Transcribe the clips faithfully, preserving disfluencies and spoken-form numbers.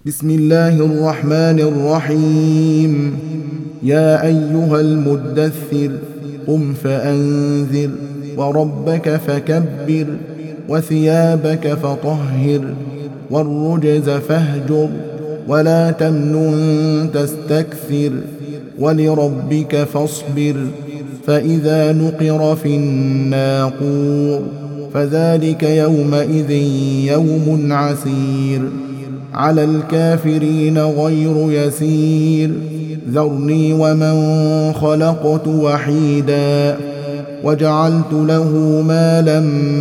بسم الله الرحمن الرحيم. يا أيها المدثر قم فأنذر وربك فكبر وثيابك فطهر والرجز فاهجر ولا تمنن تستكثر ولربك فاصبر. فإذا نقر في الناقور فذلك يومئذ يوم عسير على الكافرين غير يسير. ذرني ومن خلقت وحيدا وجعلت له مالا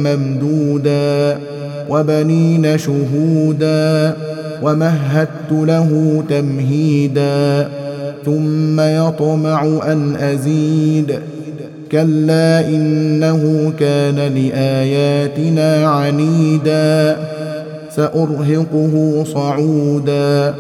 ممدودا وبنين شهودا ومهدت له تمهيدا ثم يطمع أن أزيد. كلا إنه كان لآياتنا عنيدا سأرهقه صعودا.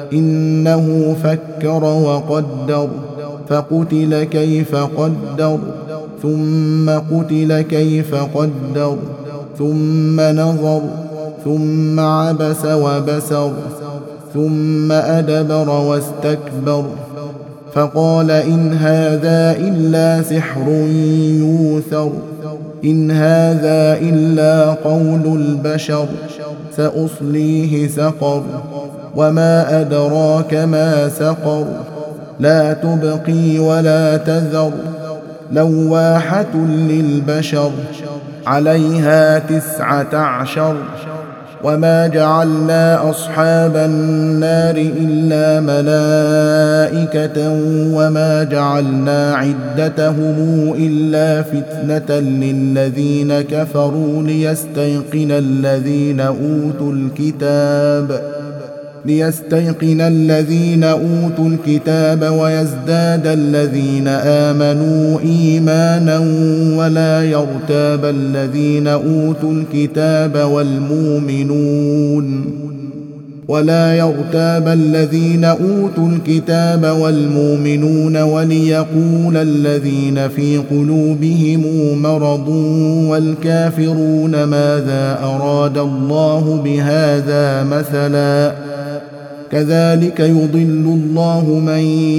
إنه فكر وقدر فقتل كيف قدر ثم قتل كيف قدر ثم نظر ثم عبس وبسر ثم أدبر واستكبر فقال إن هذا إلا سحر يوثر إن هذا إلا قول البشر سأصليه سقر وما أدراك ما سقر لا تبقي ولا تذر لواحة للبشر عليها تسعة عشر. وما جعلنا أصحاب النار إلا ملائكة وما جعلنا عدتهم إلا فتنة للذين كفروا ليستيقن الذين أوتوا الكتاب ليستيقن الذين أوتوا الكتاب ويزداد الذين آمنوا إيمانا ولا يرتاب الذين أوتوا الكتاب والمؤمنون ولا يرتاب الذين أوتوا الكتاب والمؤمنون وليقول الذين في قلوبهم مرض والكافرون ماذا أراد الله بهذا مثلا كذلك يضل الله من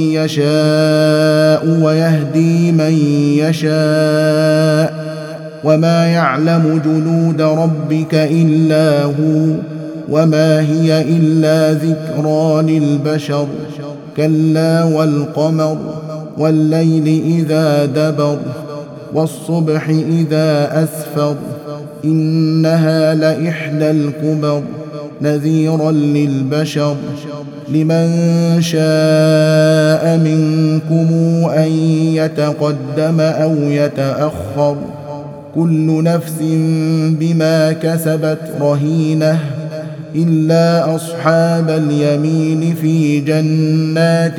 يشاء ويهدي من يشاء وما يعلم جنود ربك إلا هو وما هي إلا ذكرى للبشر. كلا والقمر والليل إذا دبر والصبح إذا أسفر إنها لإحدى الكبر نذيرا للبشر. لمن شاء منكم أن يتقدم أو يتأخر كل نفس بما كسبت رهينة إلا أصحاب اليمين في جنات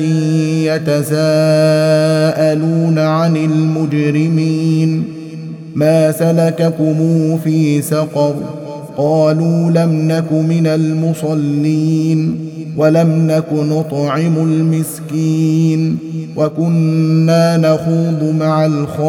يتساءلون عن المجرمين ما سلككم في سقر قالوا لم نك من المصلين ولم نك نطعم المسكين وكنا نخوض مع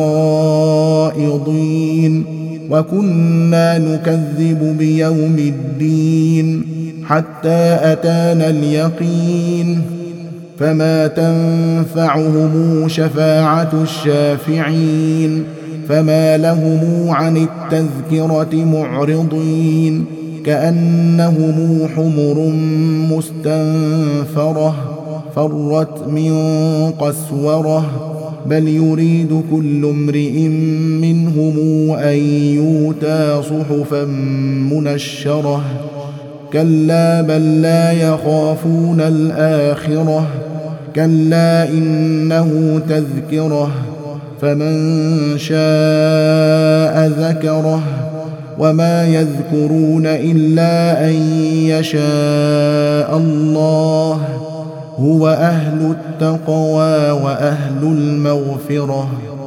الخائضين وكنا نكذب بيوم الدين حتى أتانا اليقين فما تنفعهم شفاعة الشافعين فما لهم عن التذكرة معرضين كأنهم حمر مستنفرة فرت من قسورة بل يريد كل امرئ منهم أن يؤتى صحفا منشرة كلا بل لا يخافون الآخرة كلا إنه تذكرة فمن شاء ذكره وما يذكرون إلا أن يشاء الله هو أهل التقوى وأهل المغفرة.